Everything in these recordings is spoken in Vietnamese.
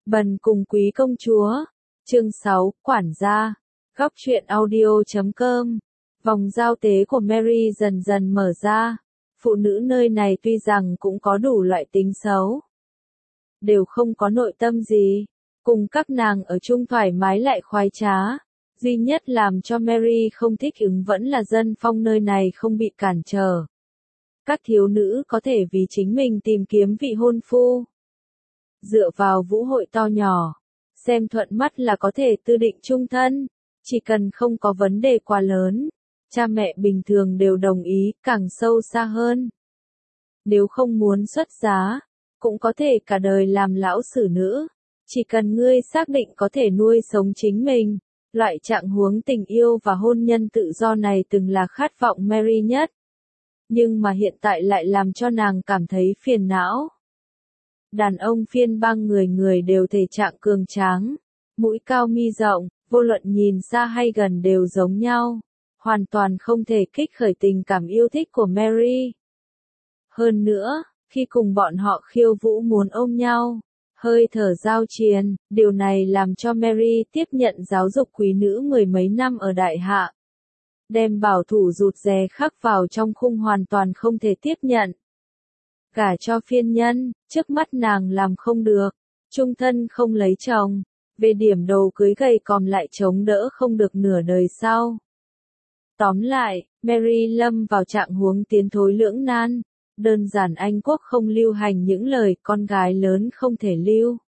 Bần cùng quý công chúa. Chương 6, quản gia. Góc truyện audio.com. Vòng giao tế của Mary dần dần mở ra. Phụ nữ nơi này tuy rằng cũng có đủ loại tính xấu, đều không có nội tâm gì. Cùng các nàng ở chung thoải mái lại khoái trá. Duy nhất làm cho Mary không thích ứng vẫn là dân phong nơi này không bị cản trở. Các thiếu nữ có thể vì chính mình tìm kiếm vị hôn phu. Dựa vào vũ hội to nhỏ, xem thuận mắt là có thể tư định chung thân, chỉ cần không có vấn đề quá lớn, cha mẹ bình thường đều đồng ý, càng sâu xa hơn. Nếu không muốn xuất giá, cũng có thể cả đời làm lão xử nữ, chỉ cần ngươi xác định có thể nuôi sống chính mình. Loại trạng huống tình yêu và hôn nhân tự do này từng là khát vọng Mary nhất. Nhưng mà hiện tại lại làm cho nàng cảm thấy phiền não. Đàn ông phiên bang người người đều thể trạng cường tráng, mũi cao mi rộng, vô luận nhìn xa hay gần đều giống nhau, hoàn toàn không thể kích khởi tình cảm yêu thích của Mary. Hơn nữa, khi cùng bọn họ khiêu vũ muốn ôm nhau, hơi thở giao triền, điều này làm cho Mary tiếp nhận giáo dục quý nữ mười mấy năm ở đại hạ. Đem bảo thủ rụt rè khắc vào trong khung hoàn toàn không thể tiếp nhận. Gả cho phiên nhân, trước mắt nàng làm không được, chung thân không lấy chồng, về điểm đầu cưới gầy còm lại chống đỡ không được nửa đời sau. Tóm lại, Mary lâm vào trạng huống tiến thối lưỡng nan, đơn giản Anh quốc không lưu hành những lời con gái lớn không thể lưu.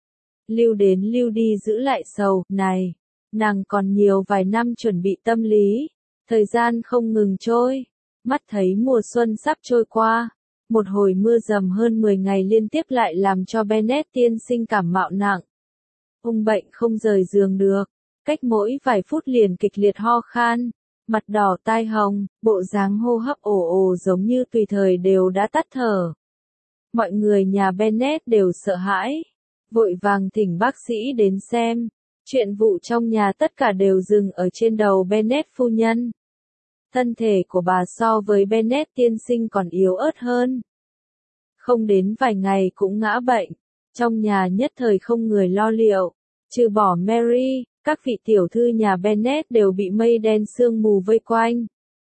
Lưu đến lưu đi giữ lại sầu, này, nàng còn nhiều vài năm chuẩn bị tâm lý, thời gian không ngừng trôi, mắt thấy mùa xuân sắp trôi qua. Một hồi mưa dầm hơn 10 ngày liên tiếp lại làm cho Bennet tiên sinh cảm mạo nặng. Ông bệnh không rời giường được, cách mỗi vài phút liền kịch liệt ho khan, mặt đỏ tai hồng, bộ dáng hô hấp ồ ồ giống như tùy thời đều đã tắt thở. Mọi người nhà Bennet đều sợ hãi, vội vàng thỉnh bác sĩ đến xem, chuyện vụ trong nhà tất cả đều dừng ở trên đầu Bennet phu nhân. Thân thể của bà so với Bennet tiên sinh còn yếu ớt hơn. Không đến vài ngày cũng ngã bệnh, trong nhà nhất thời không người lo liệu, trừ bỏ Mary, các vị tiểu thư nhà Bennet đều bị mây đen sương mù vây quanh.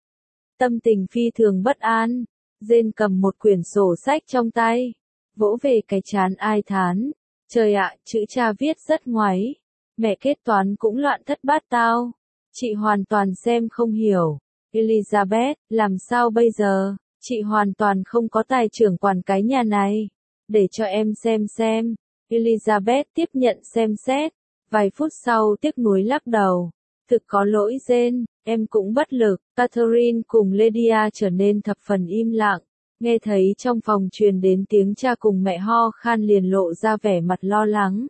Tâm tình phi thường bất an, Jane cầm một quyển sổ sách trong tay, vỗ về cái trán ai thán, trời ạ, chữ cha viết rất ngoáy, mẹ kết toán cũng loạn thất bát tao, chị hoàn toàn xem không hiểu. Elizabeth, làm sao bây giờ, chị hoàn toàn không có tài trưởng quản cái nhà này, để cho em xem. Elizabeth tiếp nhận xem xét, vài phút sau tiếc nuối lắc đầu, thực có lỗi Jane, em cũng bất lực. Catherine cùng Lydia trở nên thập phần im lặng, nghe thấy trong phòng truyền đến tiếng cha cùng mẹ ho khan liền lộ ra vẻ mặt lo lắng.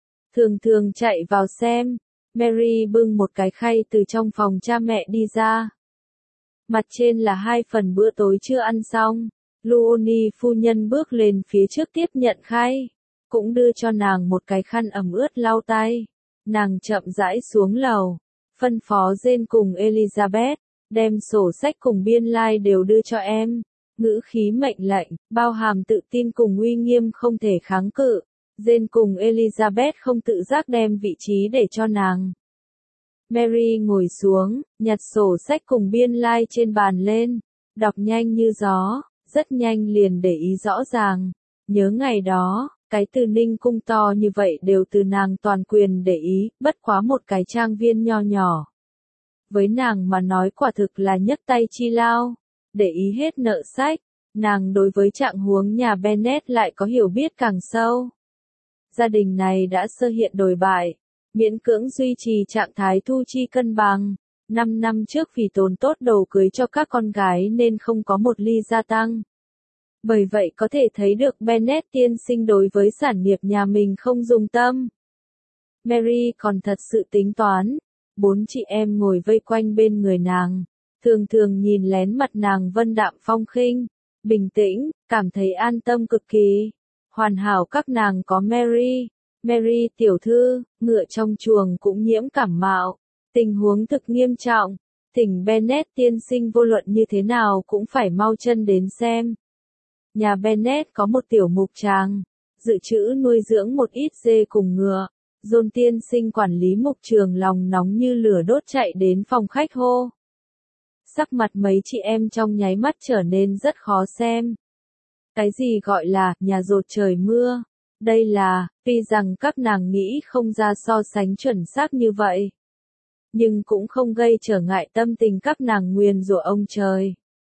Thường chạy vào xem, Mary bưng một cái khay từ trong phòng cha mẹ đi ra. Mặt trên là 2 phần bữa tối chưa ăn xong, Luoni phu nhân bước lên phía trước tiếp nhận khay, cũng đưa cho nàng một cái khăn ẩm ướt lau tay. Nàng chậm rãi xuống lầu, phân phó Jane cùng Elizabeth, đem sổ sách cùng biên lai đều đưa cho em. Ngữ khí mệnh lệnh, bao hàm tự tin cùng uy nghiêm không thể kháng cự. Jane cùng Elizabeth không tự giác đem vị trí để cho nàng. Mary ngồi xuống, nhặt sổ sách cùng biên lai trên bàn lên, đọc nhanh như gió, rất nhanh liền để ý rõ ràng. Nhớ ngày đó, cái từ Ninh cung to như vậy đều từ nàng toàn quyền để ý, bất quá một cái trang viên nho nhỏ. Với nàng mà nói quả thực là nhấc tay chi lao, để ý hết nợ sách, nàng đối với trạng huống nhà Bennet lại có hiểu biết càng sâu. Gia đình này đã sơ hiện đồi bại, miễn cưỡng duy trì trạng thái thu chi cân bằng. 5 năm trước vì tồn tốt đồ cưới cho các con gái nên không có một ly gia tăng. Bởi vậy có thể thấy được Bennet tiên sinh đối với sản nghiệp nhà mình không dùng tâm. Mary còn thật sự tính toán. 4 chị em ngồi vây quanh bên người nàng, thường nhìn lén mặt nàng vân đạm phong khinh, bình tĩnh, cảm thấy an tâm cực kỳ. Hoàn hảo các nàng có Mary. Mary tiểu thư, ngựa trong chuồng cũng nhiễm cảm mạo, tình huống thực nghiêm trọng, thỉnh Bennet tiên sinh vô luận như thế nào cũng phải mau chân đến xem. Nhà Bennet có một tiểu mục tràng, dự trữ nuôi dưỡng một ít dê cùng ngựa. John tiên sinh quản lý mục trường lòng nóng như lửa đốt chạy đến phòng khách hô. Sắc mặt mấy chị em trong nháy mắt trở nên rất khó xem. Cái gì gọi là nhà rột trời mưa? Đây là, tuy rằng các nàng nghĩ không ra so sánh chuẩn xác như vậy, nhưng cũng không gây trở ngại tâm tình các nàng nguyền rủa ông trời.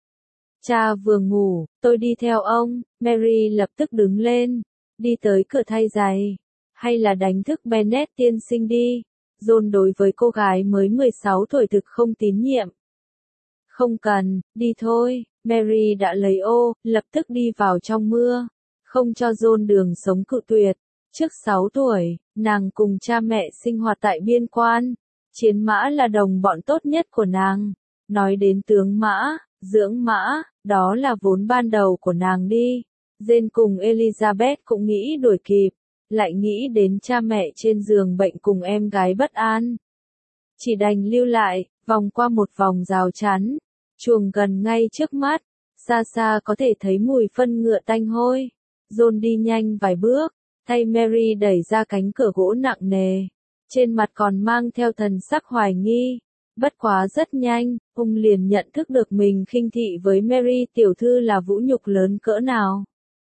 Cha vừa ngủ, tôi đi theo ông. Mary lập tức đứng lên, đi tới cửa thay giày. Hay là đánh thức Bennett tiên sinh đi. John đối với cô gái mới 16 tuổi thực không tín nhiệm. Không cần, đi thôi. Mary đã lấy ô, lập tức đi vào trong mưa. Không cho John đường sống cự tuyệt. Trước 6 tuổi, nàng cùng cha mẹ sinh hoạt tại biên quan. Chiến mã là đồng bọn tốt nhất của nàng. Nói đến tướng mã, dưỡng mã, đó là vốn ban đầu của nàng đi. Jane cùng Elizabeth cũng nghĩ đuổi kịp, lại nghĩ đến cha mẹ trên giường bệnh cùng em gái bất an. Chỉ đành lưu lại, vòng qua một vòng rào chắn. Chuồng gần ngay trước mắt, xa xa có thể thấy mùi phân ngựa tanh hôi. John đi nhanh vài bước, thay Mary đẩy ra cánh cửa gỗ nặng nề. Trên mặt còn mang theo thần sắc hoài nghi. Bất quá rất nhanh, ông liền nhận thức được mình khinh thị với Mary tiểu thư là vũ nhục lớn cỡ nào.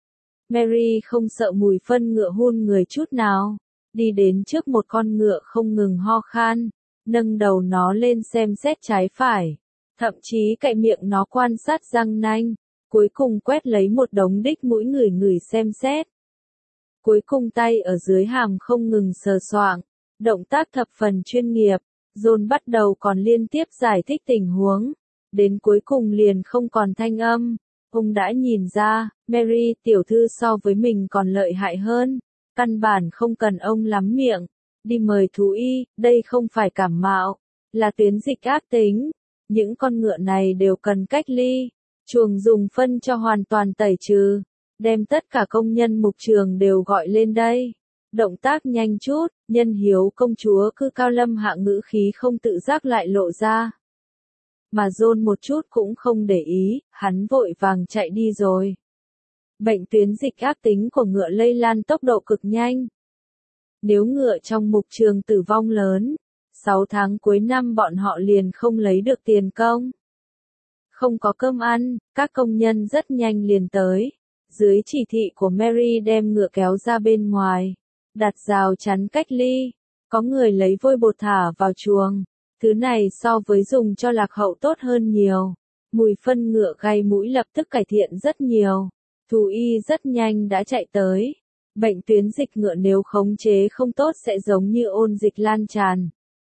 Mary không sợ mùi phân ngựa hun người chút nào. Đi đến trước một con ngựa không ngừng ho khan, nâng đầu nó lên xem xét trái phải. Thậm chí cạy miệng nó quan sát răng nanh, cuối cùng quét lấy một đống đích mũi người xem xét. Cuối cùng tay ở dưới hàm không ngừng sờ soạng, động tác thập phần chuyên nghiệp. John bắt đầu còn liên tiếp giải thích tình huống, đến cuối cùng liền không còn thanh âm. Ông đã nhìn ra, Mary tiểu thư so với mình còn lợi hại hơn, căn bản không cần ông lắm miệng. Đi mời thú y, đây không phải cảm mạo, là tuyến dịch ác tính. Những con ngựa này đều cần cách ly, chuồng dùng phân cho hoàn toàn tẩy trừ, đem tất cả công nhân mục trường đều gọi lên đây. Động tác nhanh chút, nhân hiếu công chúa cư cao lâm hạ ngữ khí không tự giác lại lộ ra. Mà John một chút cũng không để ý, hắn vội vàng chạy đi rồi. Bệnh tuyến dịch ác tính của ngựa lây lan tốc độ cực nhanh. Nếu ngựa trong mục trường tử vong lớn, 6 tháng cuối năm bọn họ liền không lấy được tiền công. Không có cơm ăn, các công nhân rất nhanh liền tới. Dưới chỉ thị của Mary đem ngựa kéo ra bên ngoài, đặt rào chắn cách ly. Có người lấy vôi bột thả vào chuồng. Thứ này so với dùng cho lạc hậu tốt hơn nhiều. Mùi phân ngựa gây mũi lập tức cải thiện rất nhiều. Thú y rất nhanh đã chạy tới. Bệnh tuyến dịch ngựa nếu khống chế không tốt sẽ giống như ôn dịch lan tràn,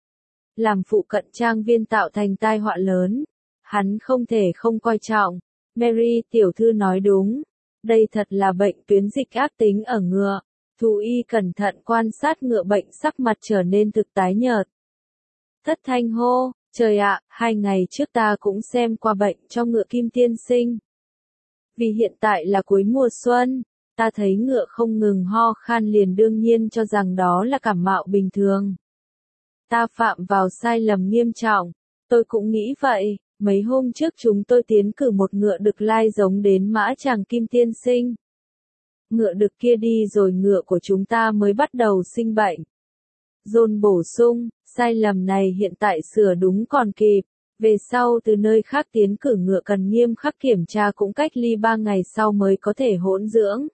làm phụ cận trang viên tạo thành tai họa lớn. Hắn không thể không coi trọng. Mary tiểu thư nói đúng. Đây thật là bệnh tuyến dịch ác tính ở ngựa. Thú y cẩn thận quan sát ngựa bệnh, sắc mặt trở nên thực tái nhợt. Thất thanh hô, trời ạ, 2 ngày trước ta cũng xem qua bệnh cho ngựa Kim tiên sinh. Vì hiện tại là cuối mùa xuân, ta thấy ngựa không ngừng ho khan liền đương nhiên cho rằng đó là cảm mạo bình thường. Ta phạm vào sai lầm nghiêm trọng, tôi cũng nghĩ vậy. Mấy hôm trước chúng tôi tiến cử một ngựa đực lai giống đến mã chàng Kim tiên sinh. Ngựa đực kia đi rồi ngựa của chúng ta mới bắt đầu sinh bệnh. John bổ sung, sai lầm này hiện tại sửa đúng còn kịp. Về sau từ nơi khác tiến cử ngựa cần nghiêm khắc kiểm tra cũng cách ly 3 ngày sau mới có thể hỗn dưỡng.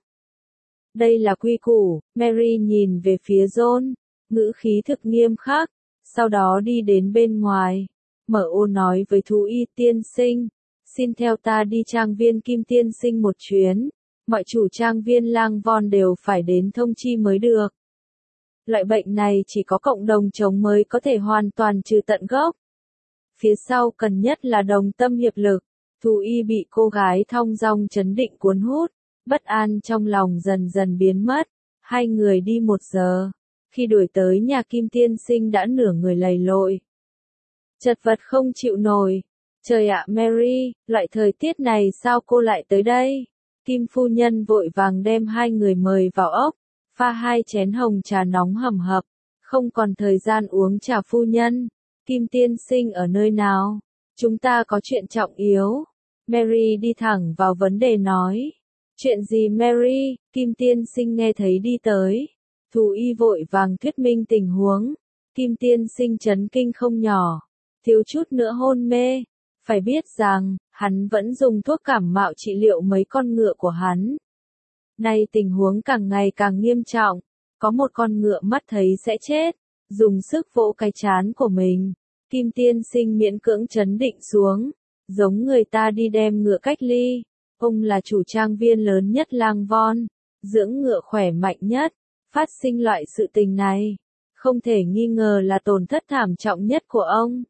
Đây là quy củ. Mary nhìn về phía John, ngữ khí thực nghiêm khắc, sau đó đi đến bên ngoài. Mở ô nói với thú y tiên sinh, xin theo ta đi trang viên Kim tiên sinh một chuyến. Mọi chủ trang viên lang von đều phải đến thông chi mới được. Loại bệnh này chỉ có cộng đồng chống mới có thể hoàn toàn trừ tận gốc. Phía sau cần nhất là đồng tâm hiệp lực. Thú y bị cô gái thong dong trấn định cuốn hút, bất an trong lòng dần dần biến mất. 2 người đi 1 giờ. Khi đuổi tới nhà Kim tiên sinh đã nửa người lầy lội, chật vật không chịu nổi. Trời ạ Mary, loại thời tiết này sao cô lại tới đây? Kim phu nhân vội vàng đem 2 người mời vào ốc, pha 2 chén hồng trà nóng hầm hập. Không còn thời gian uống trà phu nhân. Kim tiên sinh ở nơi nào? Chúng ta có chuyện trọng yếu. Mary đi thẳng vào vấn đề nói. Chuyện gì Mary? Kim tiên sinh nghe thấy đi tới. Thú y vội vàng thuyết minh tình huống. Kim tiên sinh chấn kinh không nhỏ. Thiếu chút nữa hôn mê. Phải biết rằng, hắn vẫn dùng thuốc cảm mạo trị liệu mấy con ngựa của hắn. Nay tình huống càng ngày càng nghiêm trọng. Có một con ngựa mắt thấy sẽ chết. Dùng sức vỗ cái trán của mình. Kim tiên sinh miễn cưỡng trấn định xuống. Giống người ta đi đem ngựa cách ly. Ông là chủ trang viên lớn nhất Lang Von. Dưỡng ngựa khỏe mạnh nhất. Phát sinh loại sự tình này. Không thể nghi ngờ là tổn thất thảm trọng nhất của ông.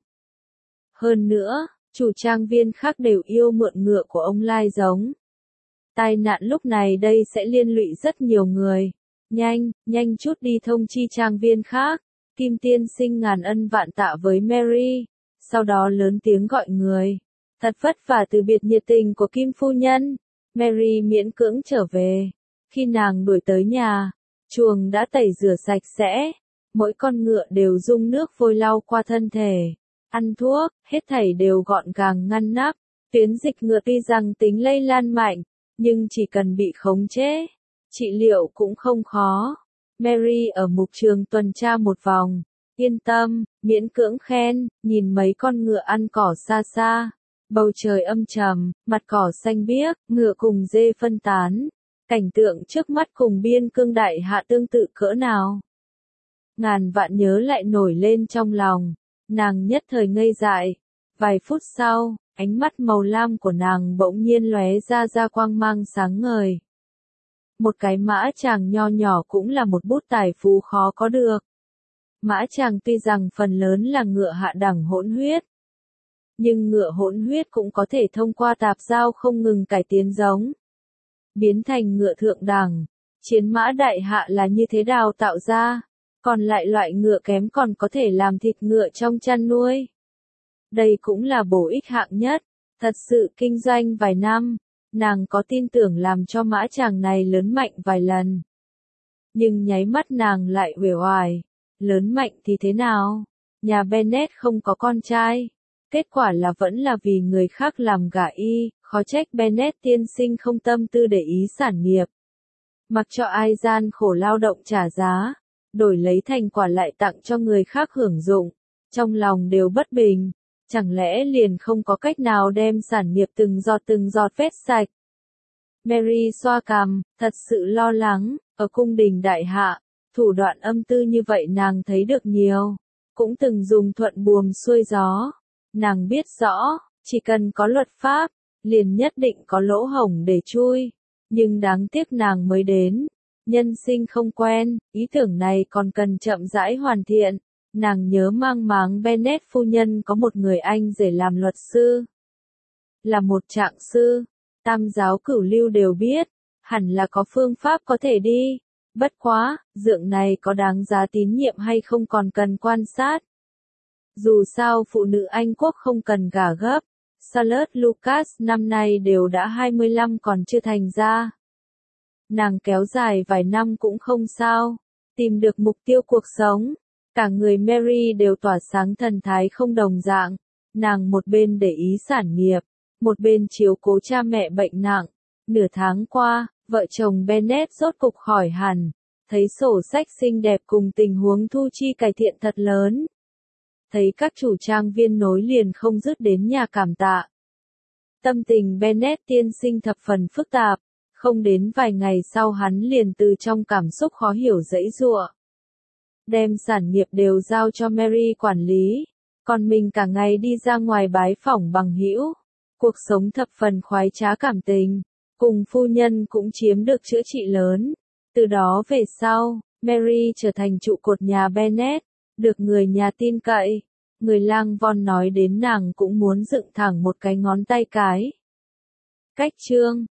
Hơn nữa, chủ trang viên khác đều yêu mượn ngựa của ông lai giống. Tai nạn lúc này đây sẽ liên lụy rất nhiều người. Nhanh chút đi thông chi trang viên khác. Kim tiên sinh ngàn ân vạn tạ với Mary. Sau đó lớn tiếng gọi người. Thật vất vả từ biệt nhiệt tình của Kim phu nhân. Mary miễn cưỡng trở về. Khi nàng đuổi tới nhà, chuồng đã tẩy rửa sạch sẽ. Mỗi con ngựa đều dung nước vôi lau qua thân thể. Ăn thuốc, hết thảy đều gọn gàng ngăn nắp. Tuyến dịch ngựa tuy rằng tính lây lan mạnh, nhưng chỉ cần bị khống chế, trị liệu cũng không khó. Mary ở mục trường tuần tra một vòng. Yên tâm, miễn cưỡng khen, nhìn mấy con ngựa ăn cỏ xa xa. Bầu trời âm trầm, mặt cỏ xanh biếc, ngựa cùng dê phân tán. Cảnh tượng trước mắt cùng biên cương đại hạ tương tự cỡ nào. Ngàn vạn nhớ lại nổi lên trong lòng. Nàng nhất thời ngây dại. Vài phút sau, ánh mắt màu lam của nàng bỗng nhiên lóe ra quang mang sáng ngời. Một cái mã chàng nho nhỏ cũng là một bút tài phú khó có được. Mã chàng tuy rằng phần lớn là ngựa hạ đẳng hỗn huyết. Nhưng ngựa hỗn huyết cũng có thể thông qua tạp giao không ngừng cải tiến giống. Biến thành ngựa thượng đẳng. Chiến mã đại hạ là như thế đào tạo ra. Còn lại loại ngựa kém còn có thể làm thịt ngựa trong chăn nuôi. Đây cũng là bổ ích hạng nhất. Thật sự kinh doanh vài năm, nàng có tin tưởng làm cho mã chàng này lớn mạnh vài lần. Nhưng nháy mắt nàng lại uể oải. Lớn mạnh thì thế nào? Nhà Bennett không có con trai. Kết quả là vẫn là vì người khác làm gả y, khó trách Bennett tiên sinh không tâm tư để ý sản nghiệp. Mặc cho ai gian khổ lao động trả giá, đổi lấy thành quả lại tặng cho người khác hưởng dụng, trong lòng đều bất bình, chẳng lẽ liền không có cách nào đem sản nghiệp từng giọt vét sạch. Mary xoa cằm, thật sự lo lắng, ở cung đình đại hạ, thủ đoạn âm tư như vậy nàng thấy được nhiều, cũng từng dùng thuận buồm xuôi gió. Nàng biết rõ, chỉ cần có luật pháp, liền nhất định có lỗ hổng để chui, nhưng đáng tiếc nàng mới đến, nhân sinh không quen, ý tưởng này còn cần chậm rãi hoàn thiện. Nàng nhớ mang máng Bennett phu nhân có một người anh rể làm luật sư, là một trạng sư, tam giáo cửu lưu đều biết, hẳn là có phương pháp có thể đi, bất quá, dượng này có đáng giá tín nhiệm hay không còn cần quan sát. Dù sao phụ nữ Anh quốc không cần gả gấp, Charlotte Lucas năm nay đều đã 25 còn chưa thành ra. Nàng kéo dài vài năm cũng không sao, tìm được mục tiêu cuộc sống. Cả người Mary đều tỏa sáng thần thái không đồng dạng. Nàng một bên để ý sản nghiệp, một bên chiếu cố cha mẹ bệnh nặng. Nửa tháng qua, vợ chồng Bennett rốt cục khỏi hẳn, thấy sổ sách xinh đẹp cùng tình huống thu chi cải thiện thật lớn. Thấy các chủ trang viên nối liền không dứt đến nhà cảm tạ. Tâm tình Bennett tiên sinh thập phần phức tạp, không đến vài ngày sau hắn liền từ trong cảm xúc khó hiểu giãy giụa. Đem sản nghiệp đều giao cho Mary quản lý, còn mình cả ngày đi ra ngoài bái phỏng bằng hữu. Cuộc sống thập phần khoái trá cảm tình, cùng phu nhân cũng chiếm được chữa trị lớn. Từ đó về sau, Mary trở thành trụ cột nhà Bennett, được người nhà tin cậy. Người Lang Von nói đến nàng cũng muốn dựng thẳng một cái ngón tay cái. Cách chương